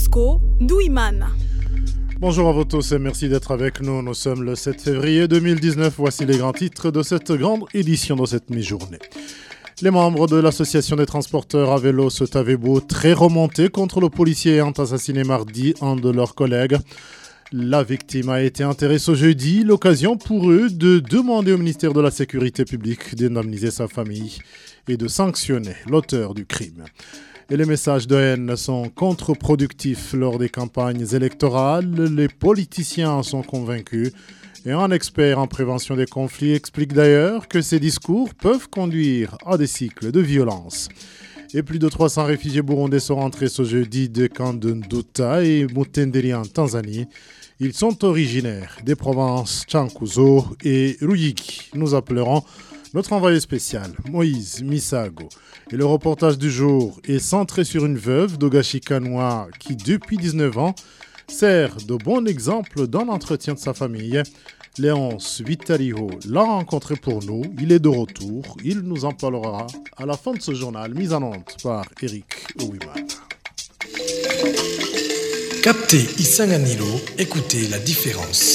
Bosco Douimana. Bonjour à vous tous et merci d'être avec nous. Nous sommes le 7 février 2019. Voici les grands titres de cette grande édition de cette mi-journée. Les membres de l'association des transporteurs à vélo Sotavebo, très remontés contre le policier ayant assassiné mardi un de leurs collègues. La victime a été enterrée ce jeudi, l'occasion pour eux de demander au ministère de la Sécurité publique d'indemniser sa famille et de sanctionner l'auteur du crime. Et les messages de haine sont contre-productifs lors des campagnes électorales. Les politiciens en sont convaincus. Et un expert en prévention des conflits explique d'ailleurs que ces discours peuvent conduire à des cycles de violence. Et plus de 300 réfugiés burundais sont rentrés ce jeudi des camps de Nduta et Mutenderi en Tanzanie. Ils sont originaires des provinces Chankuzo et Ruyigi. Nous appellerons notre envoyé spécial, Moïse Misago. Et le reportage du jour est centré sur une veuve d'Ogashikanoa qui, depuis 19 ans, sert de bon exemple dans l'entretien de sa famille. Léonce Vitaliho l'a rencontré pour nous. Il est de retour. Il nous en parlera à la fin de ce journal mis en honte par Eric Ouiman. Captez Isanganilo, écoutez la différence.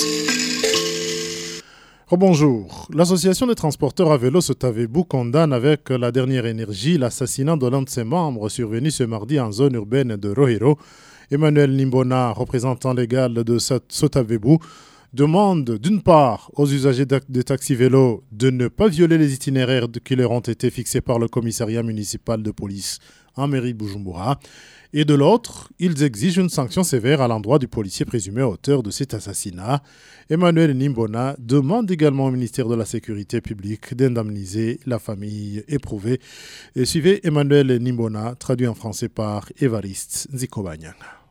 Bonjour. L'association des transporteurs à vélo Sotavebo condamne avec la dernière énergie l'assassinat de l'un de ses membres survenu ce mardi en zone urbaine de Rohiro. Emmanuel Nimbona, représentant légal de Sotavebo, demande d'une part aux usagers de taxi-vélo de ne pas violer les itinéraires qui leur ont été fixés par le commissariat municipal de police en mairie Bujumbura. Et de l'autre, ils exigent une sanction sévère à l'endroit du policier présumé auteur de cet assassinat. Emmanuel Nimbona demande également au ministère de la Sécurité publique d'indemniser la famille éprouvée. Et suivez Emmanuel Nimbona, traduit en français par Évariste Nzikobanyang.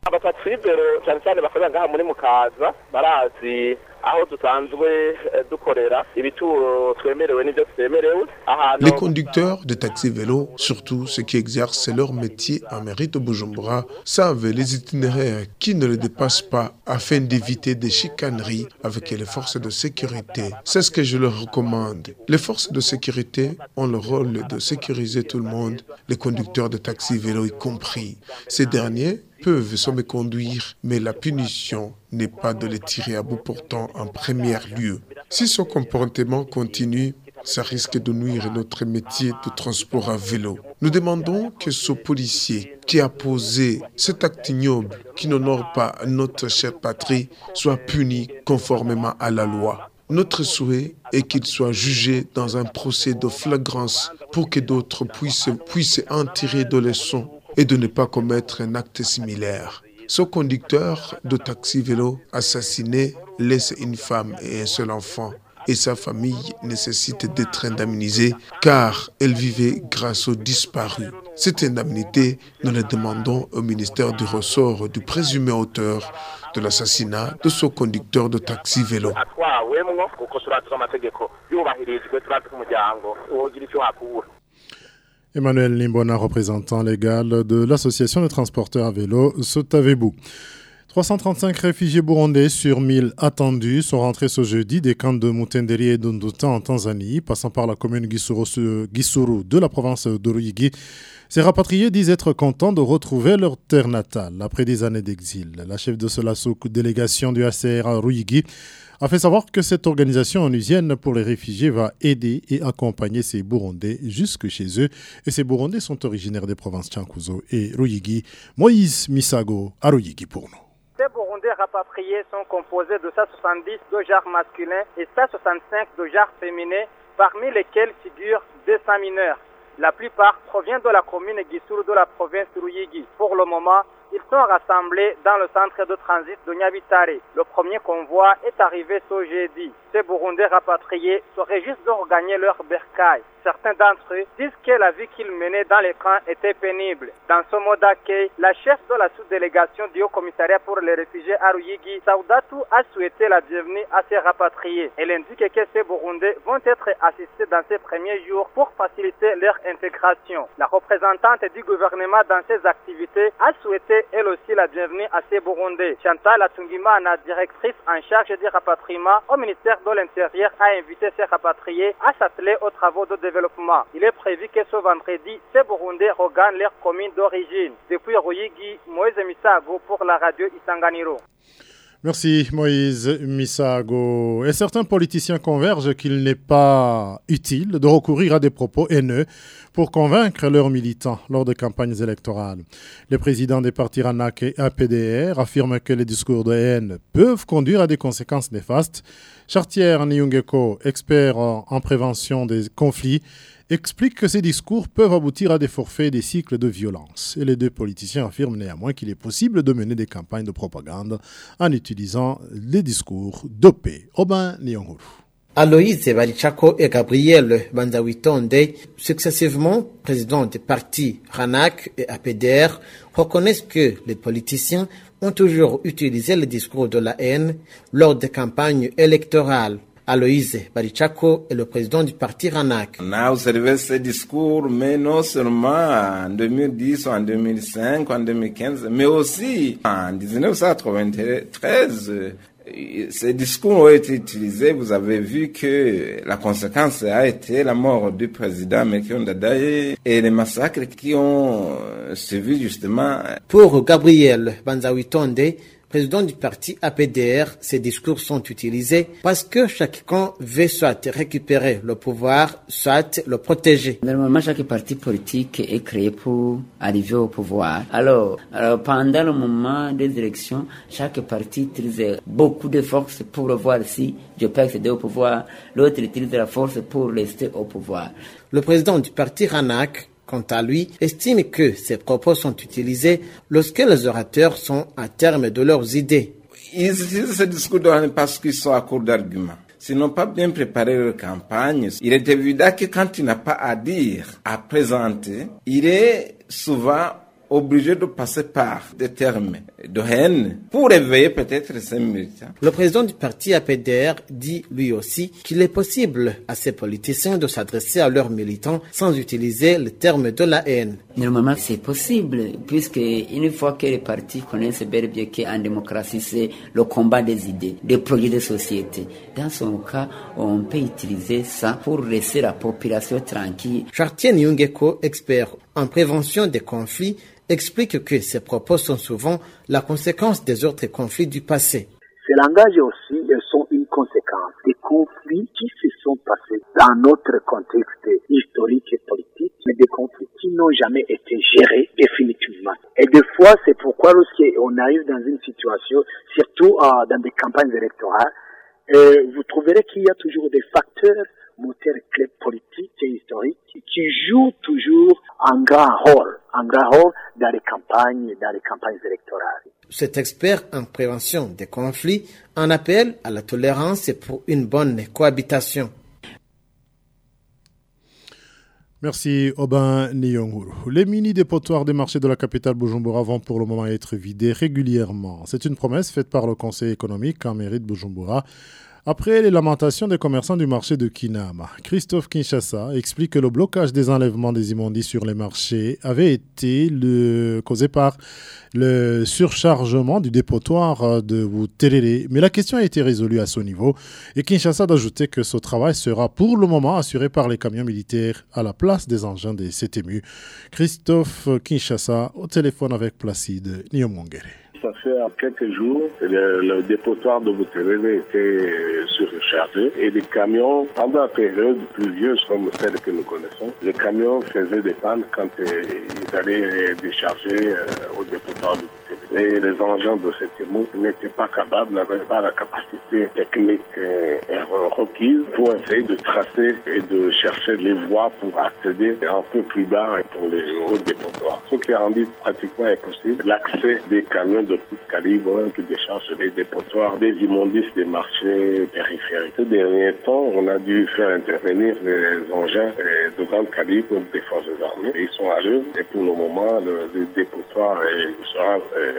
Les conducteurs de taxi-vélo, surtout ceux qui exercent leur métier en mairie de Bujumbura, savent les itinéraires qui ne les dépassent pas afin d'éviter des chicaneries avec les forces de sécurité. C'est ce que je leur recommande. Les forces de sécurité ont le rôle de sécuriser tout le monde, les conducteurs de taxi-vélo y compris. Ces derniers peuvent se méconduire, mais la punition n'est pas de les tirer à bout portant en premier lieu. Si ce comportement continue, ça risque de nuire à notre métier de transport à vélo. Nous demandons que ce policier qui a posé cet acte ignoble, qui n'honore pas notre chère patrie, soit puni conformément à la loi. Notre souhait est qu'il soit jugé dans un procès de flagrance pour que d'autres puissent en tirer de leçons et de ne pas commettre un acte similaire. Ce conducteur de taxi-vélo assassiné laisse une femme et un seul enfant. Et sa famille nécessite d'être indemnisée car elle vivait grâce aux disparus. Cette indemnité, nous la demandons au ministère du ressort du présumé auteur de l'assassinat de ce conducteur de taxi-vélo. Emmanuel Nimbona, représentant légal de l'association des transporteurs à vélo Sotavebo. 335 réfugiés burundais sur 1000 attendus sont rentrés ce jeudi des camps de Mutenderi et d'Nduta en Tanzanie, passant par la commune Gisuru de la province de Ruyigi. Ces rapatriés disent être contents de retrouver leur terre natale après des années d'exil. La chef de cela délégation du HCR à Ruyigi a fait savoir que cette organisation onusienne pour les réfugiés va aider et accompagner ces Burundais jusque chez eux. Et ces Burundais sont originaires des provinces Chankuzo et Ruyigi. Moïse Misago à Ruyigi pour nous. Ces Burundais rapatriés sont composés de 170 de genres masculins et 165 de genres féminins, parmi lesquels figurent 200 mineurs. La plupart proviennent de la commune Gisuru de la province de Ruyigi. Pour le moment, ils sont rassemblés dans le centre de transit de Nyabitare. Le premier convoi est arrivé ce jeudi. Ces Burundais rapatriés seraient juste de regagner leur bercail. Certains d'entre eux disent que la vie qu'ils menaient dans les camps était pénible. Dans ce mot d'accueil, la chef de la sous-délégation du Haut-Commissariat pour les réfugiés à Ruyigi, Saoudatu, a souhaité la bienvenue à ces rapatriés. Elle indique que ces Burundais vont être assistés dans ces premiers jours pour faciliter leur intégration. La représentante du gouvernement dans ces activités a souhaité souhaité elle aussi la bienvenue à ces Burundais. Chantal Atungimana, directrice en charge du rapatriement au ministère de l'Intérieur, a invité ces rapatriés à s'atteler aux travaux de développement. Il est prévu que ce vendredi, ces Burundais regagnent leur commune d'origine. Depuis Ruyigi, Moïse Misago pour la radio Isanganiro. Merci Moïse Misago. Et certains politiciens convergent qu'il n'est pas utile de recourir à des propos haineux pour convaincre leurs militants lors de campagnes électorales. Les présidents des partis RANAC et APDR affirment que les discours de haine peuvent conduire à des conséquences néfastes. Chartier Nyungeko, expert en prévention des conflits, explique que ces discours peuvent aboutir à des forfaits et des cycles de violence. Et les deux politiciens affirment néanmoins qu'il est possible de mener des campagnes de propagande en utilisant les discours dopés. Obin Nyonguru. Aloïse Barichako et Gabriel Bandawitonde, successivement présidents des partis RANAC et APDR, reconnaissent que les politiciens ont toujours utilisé le discours de la haine lors des campagnes électorales. Aloïse Barichako est le président du parti RANAC. On a observé ce discours, mais non seulement en 2010, en 2005, en 2015, mais aussi en 1993. Ces discours ont été utilisés. Vous avez vu que la conséquence a été la mort du président Mekion Dadaye et les massacres qui ont suivi justement. Pour Gabriel Banzawitonde, président du parti APDR, ces discours sont utilisés parce que chaque camp veut soit récupérer le pouvoir, soit le protéger. Normalement, chaque parti politique est créé pour arriver au pouvoir. Alors pendant le moment des élections, chaque parti utilise beaucoup de force pour voir si je peux accéder au pouvoir. L'autre utilise la force pour rester au pouvoir. Le président du parti RANAC, quant à lui, estime que ces propos sont utilisés lorsque les orateurs sont à terme de leurs idées. Ils utilisent ce discours parce qu'ils sont à court d'arguments. S'ils n'ont pas bien préparé leur campagne, il est évident que quand il n'a pas à dire, à présenter, il est souvent obligé de passer par des termes de haine pour éveiller peut-être ses militants. Le président du parti APDR dit lui aussi qu'il est possible à ces politiciens de s'adresser à leurs militants sans utiliser le terme de la haine. Normalement, c'est possible, puisque une fois que les partis connaissent bel et bien qu'en démocratie, c'est le combat des idées, des projets de société. Dans son cas, on peut utiliser ça pour laisser la population tranquille. Chartier Nyungeko, expert en prévention des conflits, explique que ces propos sont souvent la conséquence des autres conflits du passé. Ces langages aussi sont une conséquence des conflits qui se sont passés dans notre contexte historique et politique, mais des conflits qui n'ont jamais été gérés définitivement. Et des fois, c'est pourquoi lorsqu'on arrive dans une situation, surtout dans des campagnes électorales, vous trouverez qu'il y a toujours des facteurs moteurs clés politiques et historiques qui jouent toujours un grand rôle dans les campagnes électorales. Cet expert en prévention des conflits en appelle à la tolérance et pour une bonne cohabitation. Merci Obin Nyonguru. Les mini-dépotoirs des marchés de la capitale Bujumbura vont pour le moment être vidés régulièrement. C'est une promesse faite par le Conseil économique en mairie de Bujumbura. Après les lamentations des commerçants du marché de Kinama, Christophe Kinshasa explique que le blocage des enlèvements des immondices sur les marchés avait été causé par le surchargement du dépotoir de Buterere. Mais la question a été résolue à ce niveau et Kinshasa d'ajouter que ce travail sera pour le moment assuré par les camions militaires à la place des engins des CTMU. Christophe Kinshasa au téléphone avec Placide Nyomongere. Ça fait quelques jours, le dépotoir de Buterere était surchargé et les camions, pendant la période pluvieuse comme celle que nous connaissons, les camions faisaient des pannes quand ils allaient décharger au dépotoir de Buterere. Et les engins de CTMU n'étaient pas capables, n'avaient pas la capacité technique requise pour essayer de tracer et de chercher les voies pour accéder un peu plus bas pour les hauts dépotoirs. Ce qui a rendu pratiquement impossible l'accès des camions de tout calibre qui déchargent les dépotoirs des immondices des marchés périphériques. Ces derniers temps, on a dû faire intervenir les engins de grand calibre des forces armées. Ils sont à l'œuvre et pour le moment, le dépotoir sera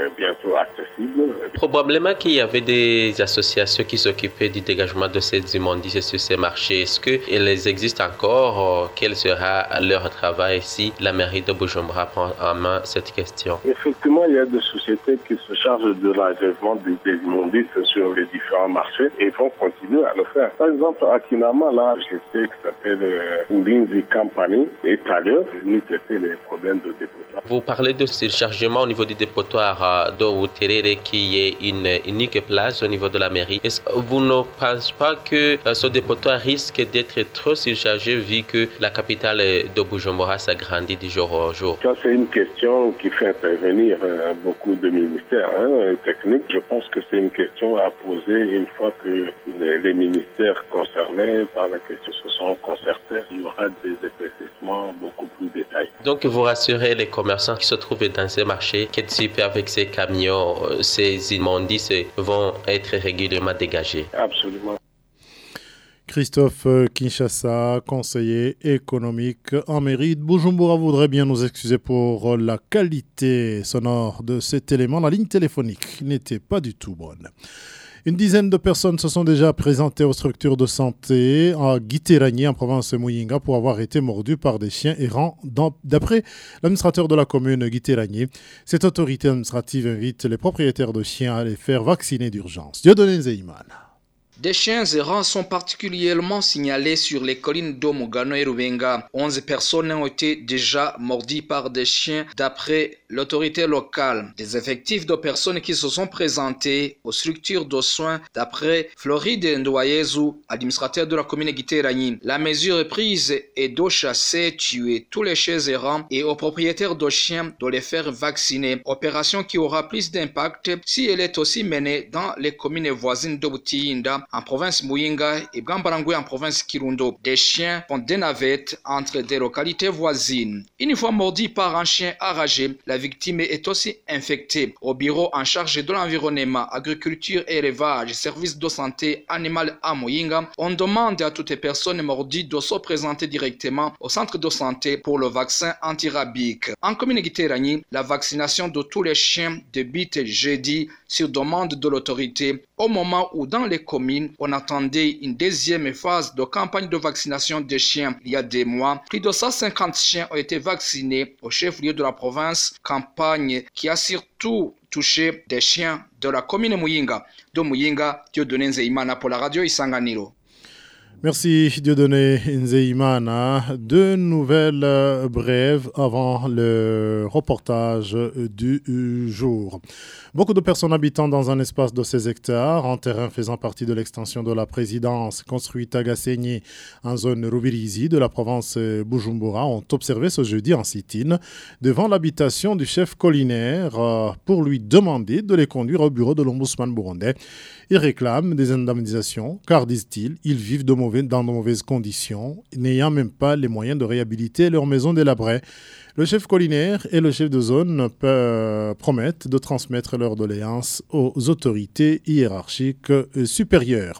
bientôt accessible. Probablement qu'il y avait des associations qui s'occupaient du dégagement de ces immondices sur ces marchés. Est-ce qu'elles existent encore? Quel sera leur travail si la mairie de Bujumbura prend en main cette question? Effectivement, il y a des sociétés qui se chargent de l'enlèvement des immondices sur les différents marchés et vont continuer à le faire. Par exemple, à Kinama, là, je sais que ça s'appelle Lindsay Company est à l'heure venu traiter les problèmes de dépotoir. Vous parlez de surchargement au niveau du dépotoir d'Outerere qui est une unique place au niveau de la mairie. Est-ce que vous ne pensez pas que ce dépotoir risque d'être trop surchargé vu que la capitale de Bujumbura s'agrandit du jour au jour? Ça, c'est une question qui fait intervenir beaucoup de ministères techniques. Je pense que c'est une question à poser une fois que les ministères concernés par la question se sont concertés. Il y aura des éclaircissements beaucoup plus détaillés. Donc, vous rassurez les commerçants qui se trouvent dans ces marchés que type avec ces camions, ces immondices vont être régulièrement dégagés? Absolument. Christophe Kinshasa, conseiller économique en mairie de Bujumbura, voudrait bien nous excuser pour la qualité sonore de cet élément. La ligne téléphonique n'était pas du tout bonne. Une dizaine de personnes se sont déjà présentées aux structures de santé à Giteragny, en province de Muyinga, pour avoir été mordues par des chiens errants. D'après l'administrateur de la commune Giteragny, cette autorité administrative invite les propriétaires de chiens à les faire vacciner d'urgence. Dieudonné Nzeyimana. Des chiens errants sont particulièrement signalés sur les collines d'Omugano et Rubenga. 11 personnes ont été déjà mordies par des chiens d'après l'autorité locale. Des effectifs de personnes qui se sont présentées aux structures de soins d'après Floride Ndoyezu, administrateur de la commune Giteragny. La mesure prise est de chasser, tuer tous les chiens errants et aux propriétaires de chiens de les faire vacciner. Opération qui aura plus d'impact si elle est aussi menée dans les communes voisines de Butiinda en province Muyinga et Bwambarangwe en province Kirundo. Des chiens font des navettes entre des localités voisines. Une fois mordi par un chien enragé, la victime est aussi infectée. Au bureau en charge de l'environnement, agriculture et élevage, services de santé animale à Muyinga, on demande à toutes les personnes mordies de se présenter directement au centre de santé pour le vaccin antirabique. En commune Giteragny, la vaccination de tous les chiens débute jeudi sur demande de l'autorité, au moment où dans les communes, on attendait une deuxième phase de campagne de vaccination des chiens. Il y a des mois, plus de 150 chiens ont été vaccinés au chef-lieu de la province, campagne qui a surtout touché des chiens de la commune Muyinga. De Muyinga, Dieudonné Nzeyimana pour la radio Isanganiro. Merci Dieudonné Nzeyimana. Deux nouvelles brèves avant le reportage du jour. Beaucoup de personnes habitant dans un espace de 16 hectares, en terrain faisant partie de l'extension de la présidence construite à Gassegny, en zone Rubirizi de la province Bujumbura, ont observé ce jeudi en sit-in devant l'habitation du chef collinaire pour lui demander de les conduire au bureau de l'ombudsman burundais. Ils réclament des indemnisations car, disent-ils, ils vivent dans de mauvaises conditions, n'ayant même pas les moyens de réhabiliter leur maison délabrée. Le chef collinaire et le chef de zone promettent de transmettre leurs doléances aux autorités hiérarchiques supérieures.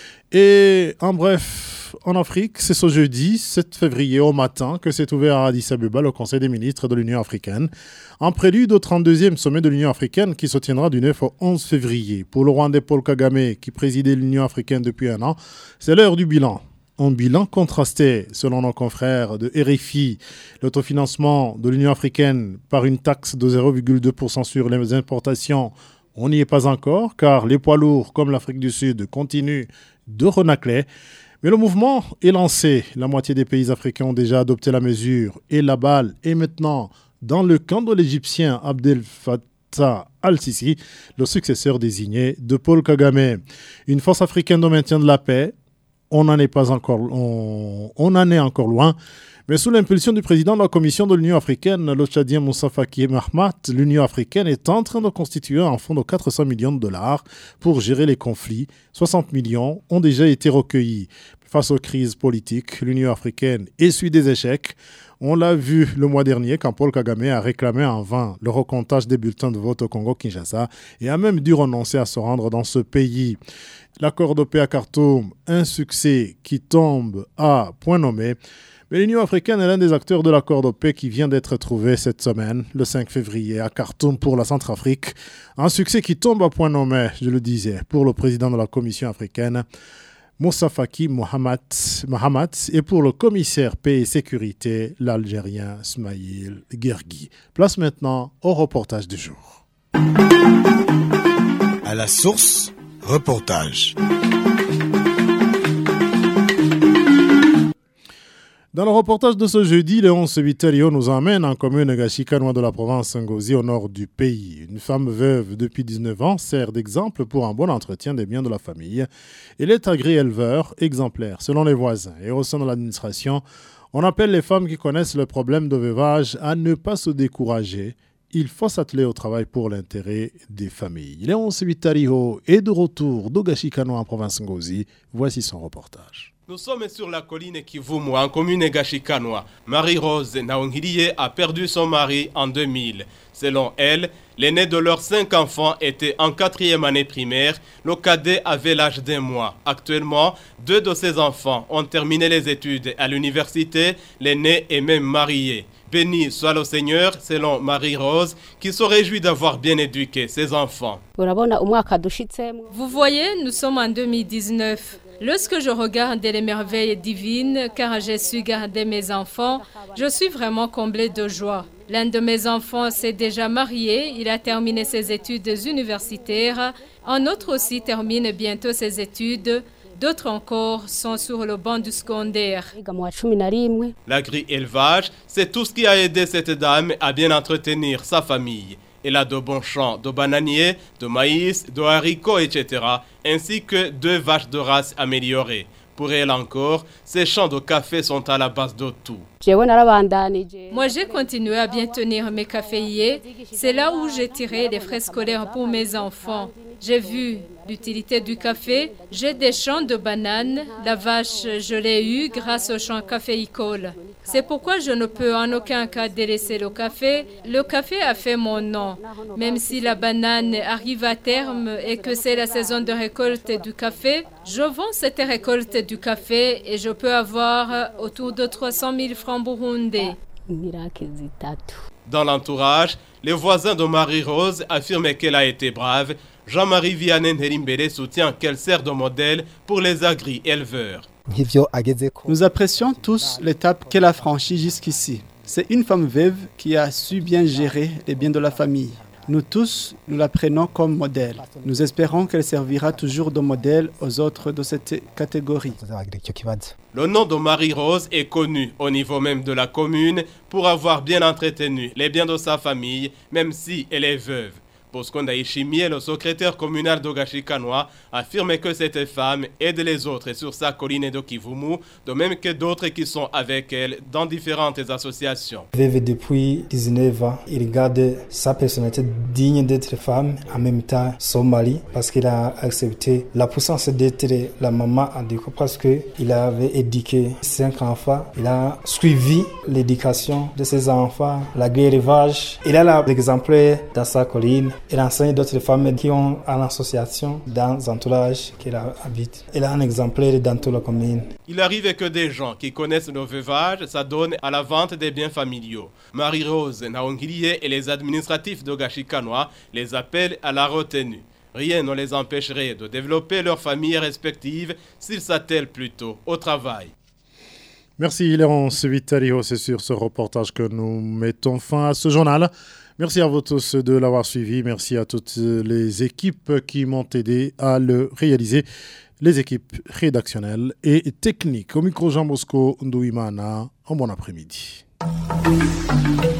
Et en bref, en Afrique, c'est ce jeudi 7 février au matin que s'est ouvert à Addis Abeba le Conseil des ministres de l'Union africaine, en prélude au 32e sommet de l'Union africaine qui se tiendra du 9 au 11 février. Pour le Rwandais Paul Kagame, qui présidait l'Union africaine depuis un an, c'est l'heure du bilan. Un bilan contrasté, selon nos confrères de RFI, l'autofinancement de l'Union africaine par une taxe de 0,2% sur les importations. On n'y est pas encore, car les poids lourds, comme l'Afrique du Sud, continuent de renacler. Mais le mouvement est lancé. La moitié des pays africains ont déjà adopté la mesure. Et la balle est maintenant dans le camp de l'Égyptien Abdel Fattah al-Sisi, le successeur désigné de Paul Kagame. Une force africaine de maintien de la paix. On en est encore loin. Mais sous l'impulsion du président de la Commission de l'Union africaine, le Tchadien Moussa Faki Mahamat, l'Union africaine est en train de constituer un fonds de 400 millions de dollars pour gérer les conflits. 60 millions ont déjà été recueillis. Face aux crises politiques, l'Union africaine essuie des échecs. On l'a vu le mois dernier quand Paul Kagame a réclamé en vain le recomptage des bulletins de vote au Congo-Kinshasa et a même dû renoncer à se rendre dans ce pays. L'accord de paix à Khartoum, un succès qui tombe à point nommé. Mais l'Union africaine est l'un des acteurs de l'accord de paix qui vient d'être trouvé cette semaine, le 5 février, à Khartoum pour la Centrafrique. Un succès qui tombe à point nommé, je le disais, pour le président de la Commission africaine, Moussa Faki Mohamed, et pour le commissaire paix et sécurité, l'Algérien Smaïl Guergui. Place maintenant au reportage du jour. À la source, reportage. Dans le reportage de ce jeudi, Léonce Viterio nous emmène en commune Gashikanoa de la province Ngozi au nord du pays. Une femme veuve depuis 19 ans sert d'exemple pour un bon entretien des biens de la famille. Elle est agri-éleveur exemplaire selon les voisins. Et au sein de l'administration, on appelle les femmes qui connaissent le problème de veuvage à ne pas se décourager. Il faut s'atteler au travail pour l'intérêt des familles. Léonce Viterio est de retour de Gashikanoa en province Ngozi. Voici son reportage. Nous sommes sur la colline Kivumu, en commune Gashikanoa. Marie-Rose Naongirie a perdu son mari en 2000. Selon elle, l'aîné de leurs 5 enfants était en 4e année primaire. Le cadet avait l'âge d'1 mois. Actuellement, 2 de ses enfants ont terminé les études à l'université. L'aîné est même marié. Béni soit le Seigneur, selon Marie-Rose, qui se réjouit d'avoir bien éduqué ses enfants. Vous voyez, nous sommes en 2019. Lorsque je regarde les merveilles divines, car j'ai su garder mes enfants, je suis vraiment comblée de joie. L'un de mes enfants s'est déjà marié, il a terminé ses études universitaires. Un autre aussi termine bientôt ses études. D'autres encore sont sur le banc du secondaire. L'agri-élevage, c'est tout ce qui a aidé cette dame à bien entretenir sa famille. Elle a de bons champs de bananiers, de maïs, de haricots, etc. ainsi que 2 vaches de race améliorées. Pour elle encore, ces champs de café sont à la base de tout. Moi, j'ai continué à bien tenir mes caféiers. C'est là où j'ai tiré les frais scolaires pour mes enfants. J'ai vu l'utilité du café. J'ai des champs de bananes. La vache, je l'ai eue grâce aux champs caféicoles. C'est pourquoi je ne peux en aucun cas délaisser le café. Le café a fait mon nom. Même si la banane arrive à terme et que c'est la saison de récolte du café, je vends cette récolte du café et je peux avoir autour de 300 000 francs burundais. Dans l'entourage, les voisins de Marie-Rose affirment qu'elle a été brave. Jean-Marie Vianney Herimbele soutient qu'elle sert de modèle pour les agri-éleveurs. Nous apprécions tous l'étape qu'elle a franchie jusqu'ici. C'est une femme veuve qui a su bien gérer les biens de la famille. Nous tous, nous la prenons comme modèle. Nous espérons qu'elle servira toujours de modèle aux autres de cette catégorie. Le nom de Marie-Rose est connu au niveau même de la commune pour avoir bien entretenu les biens de sa famille, même si elle est veuve. Bosconda Ishimie, le secrétaire communal de Gashikanoa, affirme que cette femme aide les autres sur sa colline de Kivumu, de même que d'autres qui sont avec elle dans différentes associations. Veuve depuis 19 ans, il garde sa personnalité digne d'être femme, en même temps son mari, parce qu'il a accepté la puissance d'être la maman adéquate, parce qu'il avait éduqué 5 enfants, il a suivi l'éducation de ses enfants, l'agri-élevage. Il a l'exemplaire dans sa colline. Il enseigne d'autres femmes qui ont une association dans l'entourage qu'elle habite. Il a un exemplaire dans toute la commune. Il arrive que des gens qui connaissent le veuvage s'adonnent à la vente des biens familiaux. Marie-Rose Naongirie et les administratifs de Gashikanoa les appellent à la retenue. Rien ne les empêcherait de développer leurs familles respectives s'ils s'attellent plutôt au travail. Merci Léonce Viterio, c'est sur ce reportage que nous mettons fin à ce journal. Merci à vous tous de l'avoir suivi. Merci à toutes les équipes qui m'ont aidé à le réaliser. Les équipes rédactionnelles et techniques. Au micro Jean Bosco Ndouimana. Un bon après-midi.